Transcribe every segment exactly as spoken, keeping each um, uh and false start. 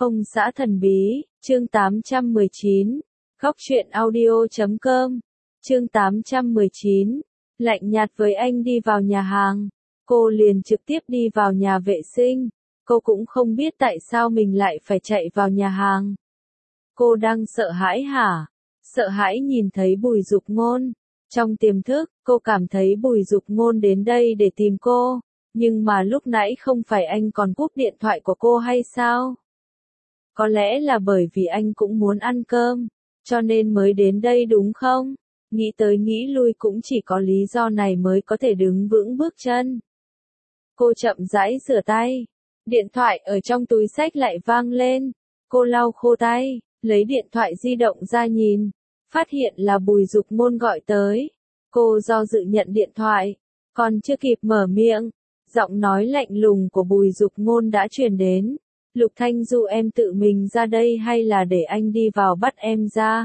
Ông xã thần bí, chương tám trăm mười chín, Góc truyện audio chấm com, chương tám trăm mười chín, lạnh nhạt với anh đi vào nhà hàng. Cô liền trực tiếp đi vào nhà vệ sinh. Cô cũng không biết tại sao mình lại phải chạy vào nhà hàng. Cô đang sợ hãi hả? Sợ hãi nhìn thấy Bùi Dục Ngôn. Trong tiềm thức, cô cảm thấy Bùi Dục Ngôn đến đây để tìm cô. Nhưng mà lúc nãy không phải anh còn cúp điện thoại của cô hay sao? Có lẽ là bởi vì anh cũng muốn ăn cơm, cho nên mới đến đây đúng không? Nghĩ tới nghĩ lui cũng chỉ có lý do này mới có thể đứng vững bước chân. Cô chậm rãi rửa tay. Điện thoại ở trong túi xách lại vang lên. Cô lau khô tay, lấy điện thoại di động ra nhìn. Phát hiện là Bùi Dục Ngôn gọi tới. Cô do dự nhận điện thoại. Còn chưa kịp mở miệng, giọng nói lạnh lùng của Bùi Dục Ngôn đã truyền đến. Lục Thanh Du, em tự mình ra đây hay là để anh đi vào bắt em ra?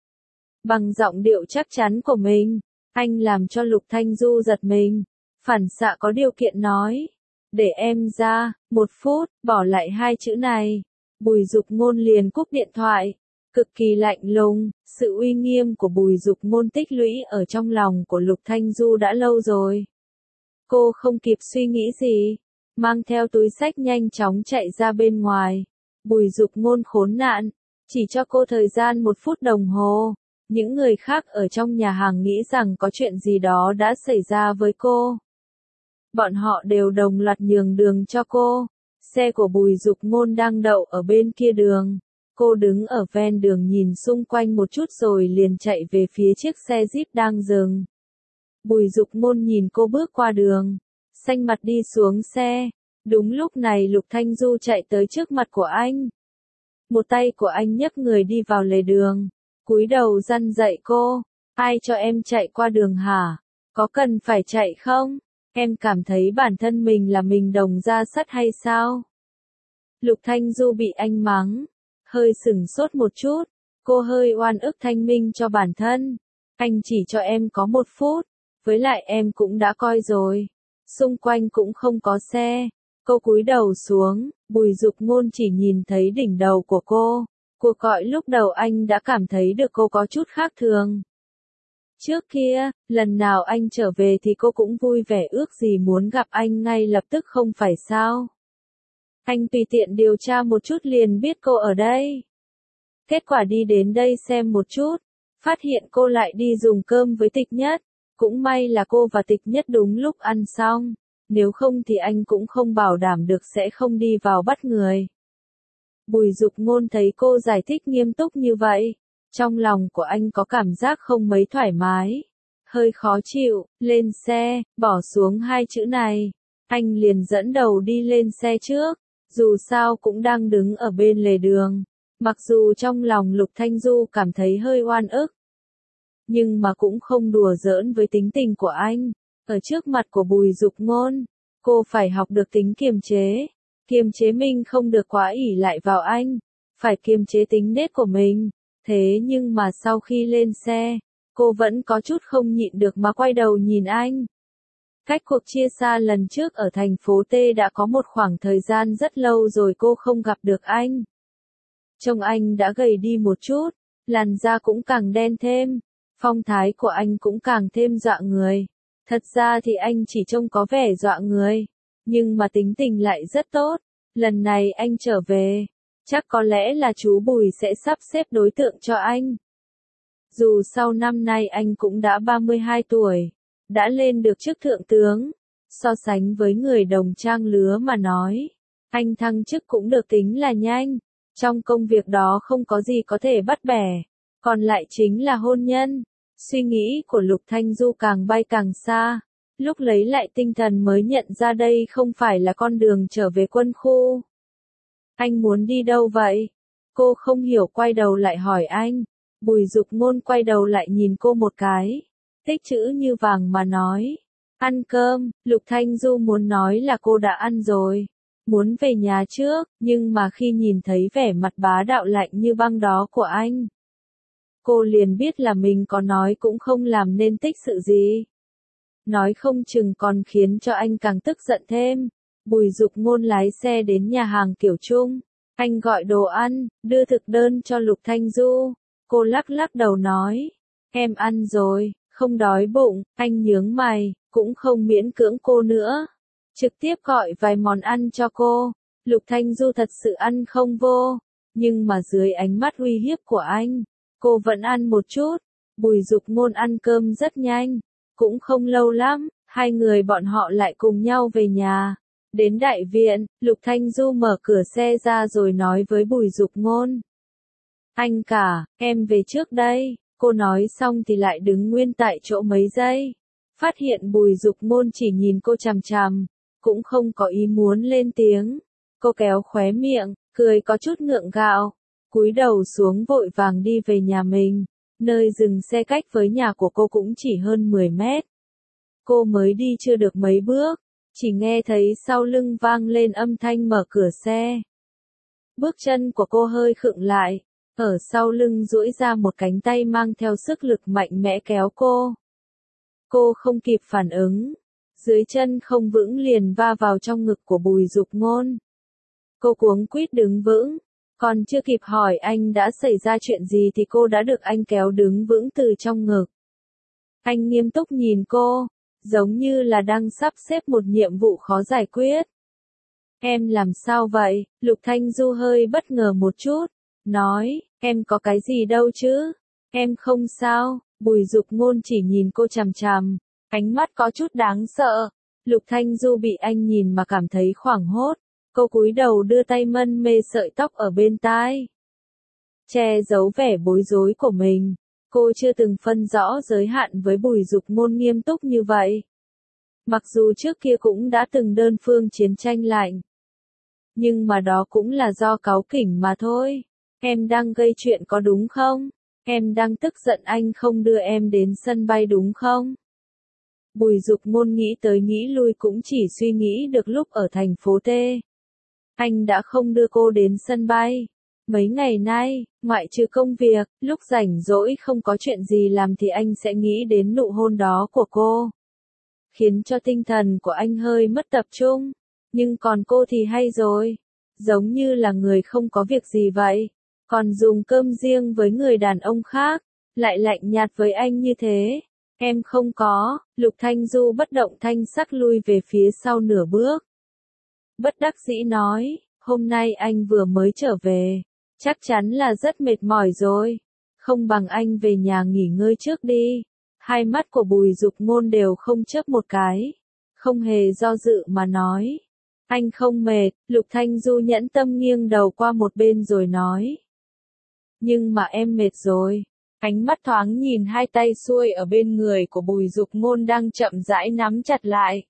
Bằng giọng điệu chắc chắn của mình, anh làm cho Lục Thanh Du giật mình. Phản xạ có điều kiện nói. Để em ra, một phút, bỏ lại hai chữ này. Bùi Dục Ngôn liền cúp điện thoại. Cực kỳ lạnh lùng, sự uy nghiêm của Bùi Dục Ngôn tích lũy ở trong lòng của Lục Thanh Du đã lâu rồi. Cô không kịp suy nghĩ gì, mang theo túi xách nhanh chóng chạy ra bên ngoài. Bùi Dục Ngôn khốn nạn, chỉ cho cô thời gian một phút đồng hồ. Những người khác ở trong nhà hàng nghĩ rằng có chuyện gì đó đã xảy ra với cô. Bọn họ đều đồng loạt nhường đường cho cô. Xe của Bùi Dục Ngôn đang đậu ở bên kia đường. Cô đứng ở ven đường nhìn xung quanh một chút rồi liền chạy về phía chiếc xe Jeep đang dừng. Bùi Dục Ngôn nhìn cô bước qua đường, xanh mặt đi xuống xe. Đúng lúc này Lục Thanh Du chạy tới trước mặt của anh. Một tay của anh nhấc người đi vào lề đường, cúi đầu răn dạy cô. Ai cho em chạy qua đường hả? Có cần phải chạy không? Em cảm thấy bản thân mình là mình đồng ra sắt hay sao? Lục Thanh Du bị anh mắng, hơi sửng sốt một chút. Cô hơi oan ức thanh minh cho bản thân. Anh chỉ cho em có một phút. Với lại em cũng đã coi rồi. Xung quanh cũng không có xe. Cô cúi đầu xuống, Bùi Dục Ngôn chỉ nhìn thấy đỉnh đầu của cô. Cuộc gọi lúc đầu anh đã cảm thấy được cô có chút khác thường. Trước kia, lần nào anh trở về thì cô cũng vui vẻ ước gì muốn gặp anh ngay lập tức không phải sao? Anh tùy tiện điều tra một chút liền biết cô ở đây. Kết quả đi đến đây xem một chút, phát hiện cô lại đi dùng cơm với Tịch Nhất. Cũng may là cô và Tịch Nhất đúng lúc ăn xong, nếu không thì anh cũng không bảo đảm được sẽ không đi vào bắt người. Bùi Dục Ngôn thấy cô giải thích nghiêm túc như vậy, trong lòng của anh có cảm giác không mấy thoải mái, hơi khó chịu. Lên xe, bỏ xuống hai chữ này, anh liền dẫn đầu đi lên xe trước, dù sao cũng đang đứng ở bên lề đường. Mặc dù trong lòng Lục Thanh Du cảm thấy hơi oan ức, nhưng mà cũng không đùa giỡn với tính tình của anh. Ở trước mặt của Bùi Dục Ngôn, cô phải học được tính kiềm chế. Kiềm chế mình không được quá ỷ lại vào anh, phải kiềm chế tính nết của mình. Thế nhưng mà sau khi lên xe, cô vẫn có chút không nhịn được mà quay đầu nhìn anh. Cách cuộc chia xa lần trước ở thành phố T đã có một khoảng thời gian rất lâu rồi cô không gặp được anh. Trông anh đã gầy đi một chút, làn da cũng càng đen thêm. Phong thái của anh cũng càng thêm dọa người. Thật ra thì anh chỉ trông có vẻ dọa người, nhưng mà tính tình lại rất tốt. Lần này anh trở về, chắc có lẽ là chú Bùi sẽ sắp xếp đối tượng cho anh. Dù sau năm nay anh cũng đã ba mươi hai tuổi, đã lên được chức thượng tướng. So sánh với người đồng trang lứa mà nói, anh thăng chức cũng được tính là nhanh. Trong công việc đó không có gì có thể bắt bẻ, còn lại chính là hôn nhân. Suy nghĩ của Lục Thanh Du càng bay càng xa. Lúc lấy lại tinh thần mới nhận ra đây không phải là con đường trở về quân khu. Anh muốn đi đâu vậy? Cô không hiểu quay đầu lại hỏi anh. Bùi Dục Ngôn quay đầu lại nhìn cô một cái, tích chữ như vàng mà nói. Ăn cơm. Lục Thanh Du muốn nói là cô đã ăn rồi, muốn về nhà trước, nhưng mà khi nhìn thấy vẻ mặt bá đạo lạnh như băng đó của anh, cô liền biết là mình có nói cũng không làm nên tích sự gì. Nói không chừng còn khiến cho anh càng tức giận thêm. Bùi Dục Ngôn lái xe đến nhà hàng Kiểu Trung. Anh gọi đồ ăn, đưa thực đơn cho Lục Thanh Du. Cô lắc lắc đầu nói, em ăn rồi, không đói bụng. Anh nhướng mày, cũng không miễn cưỡng cô nữa. Trực tiếp gọi vài món ăn cho cô. Lục Thanh Du thật sự ăn không vô, nhưng mà dưới ánh mắt uy hiếp của anh, cô vẫn ăn một chút. Bùi Dục Ngôn ăn cơm rất nhanh, cũng không lâu lắm, hai người bọn họ lại cùng nhau về nhà. Đến đại viện, Lục Thanh Du mở cửa xe ra rồi nói với Bùi Dục Ngôn. Anh cả, em về trước đây. Cô nói xong thì lại đứng nguyên tại chỗ mấy giây. Phát hiện Bùi Dục Ngôn chỉ nhìn cô chằm chằm, cũng không có ý muốn lên tiếng. Cô kéo khóe miệng, cười có chút ngượng gạo, cúi đầu xuống vội vàng đi về nhà mình. Nơi dừng xe cách với nhà của cô cũng chỉ hơn mười mét. Cô mới đi chưa được mấy bước, chỉ nghe thấy sau lưng vang lên âm thanh mở cửa xe. Bước chân của cô hơi khựng lại, ở sau lưng duỗi ra một cánh tay mang theo sức lực mạnh mẽ kéo cô. Cô không kịp phản ứng, dưới chân không vững liền va vào trong ngực của Bùi Dục Ngôn. Cô cuống quýt đứng vững, còn chưa kịp hỏi anh đã xảy ra chuyện gì thì cô đã được anh kéo đứng vững từ trong ngực. Anh nghiêm túc nhìn cô, giống như là đang sắp xếp một nhiệm vụ khó giải quyết. Em làm sao vậy? Lục Thanh Du hơi bất ngờ một chút, nói, em có cái gì đâu chứ? Em không sao. Bùi Dục Ngôn chỉ nhìn cô chằm chằm, ánh mắt có chút đáng sợ. Lục Thanh Du bị anh nhìn mà cảm thấy hoảng hốt. Cô cúi đầu đưa tay mân mê sợi tóc ở bên tai, che giấu vẻ bối rối của mình. Cô chưa từng phân rõ giới hạn với Bùi Dục Ngôn nghiêm túc như vậy. Mặc dù trước kia cũng đã từng đơn phương chiến tranh lạnh, nhưng mà đó cũng là do cáu kỉnh mà thôi. Em đang gây chuyện có đúng không? Em đang tức giận anh không đưa em đến sân bay đúng không? Bùi Dục Ngôn nghĩ tới nghĩ lui cũng chỉ suy nghĩ được lúc ở thành phố T. Anh đã không đưa cô đến sân bay. Mấy ngày nay, ngoại trừ công việc, lúc rảnh rỗi không có chuyện gì làm thì anh sẽ nghĩ đến nụ hôn đó của cô. Khiến cho tinh thần của anh hơi mất tập trung. Nhưng còn cô thì hay rồi. Giống như là người không có việc gì vậy. Còn dùng cơm riêng với người đàn ông khác. Lại lạnh nhạt với anh như thế. Em không có. Lục Thanh Du bất động thanh sắc lui về phía sau nửa bước. Bất đắc dĩ nói, hôm nay anh vừa mới trở về, chắc chắn là rất mệt mỏi rồi. Không bằng anh về nhà nghỉ ngơi trước đi. Hai mắt của Bùi Dục Ngôn đều không chớp một cái, không hề do dự mà nói. Anh không mệt. Lục Thanh Du nhẫn tâm nghiêng đầu qua một bên rồi nói. Nhưng mà em mệt rồi. Ánh mắt thoáng nhìn hai tay xuôi ở bên người của Bùi Dục Ngôn đang chậm rãi nắm chặt lại.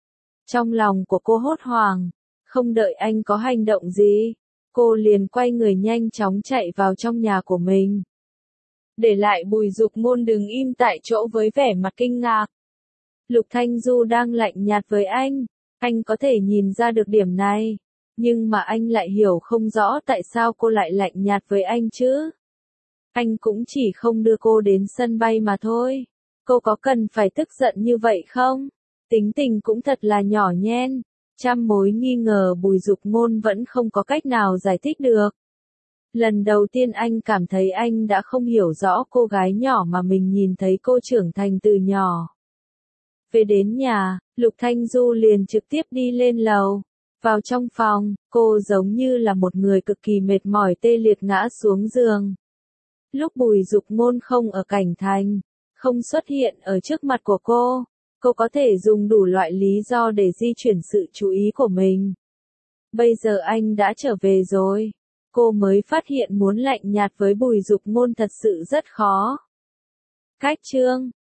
Trong lòng của cô hốt hoảng, không đợi anh có hành động gì, cô liền quay người nhanh chóng chạy vào trong nhà của mình. Để lại Bùi Dục Ngôn đứng im tại chỗ với vẻ mặt kinh ngạc. Lục Thanh Du đang lạnh nhạt với anh, anh có thể nhìn ra được điểm này, nhưng mà anh lại hiểu không rõ tại sao cô lại lạnh nhạt với anh chứ. Anh cũng chỉ không đưa cô đến sân bay mà thôi. Cô có cần phải tức giận như vậy không? Tính tình cũng thật là nhỏ nhen. Trăm mối nghi ngờ Bùi Dục Ngôn vẫn không có cách nào giải thích được. Lần đầu tiên anh cảm thấy anh đã không hiểu rõ cô gái nhỏ mà mình nhìn thấy cô trưởng thành từ nhỏ. Về đến nhà, Lục Thanh Du liền trực tiếp đi lên lầu. Vào trong phòng, cô giống như là một người cực kỳ mệt mỏi tê liệt ngã xuống giường. Lúc Bùi Dục Ngôn không ở Cảnh Thành, không xuất hiện ở trước mặt của cô, cô có thể dùng đủ loại lý do để di chuyển sự chú ý của mình. Bây giờ anh đã trở về rồi, cô mới phát hiện muốn lạnh nhạt với Bùi Dục Ngôn thật sự rất khó. Cách chương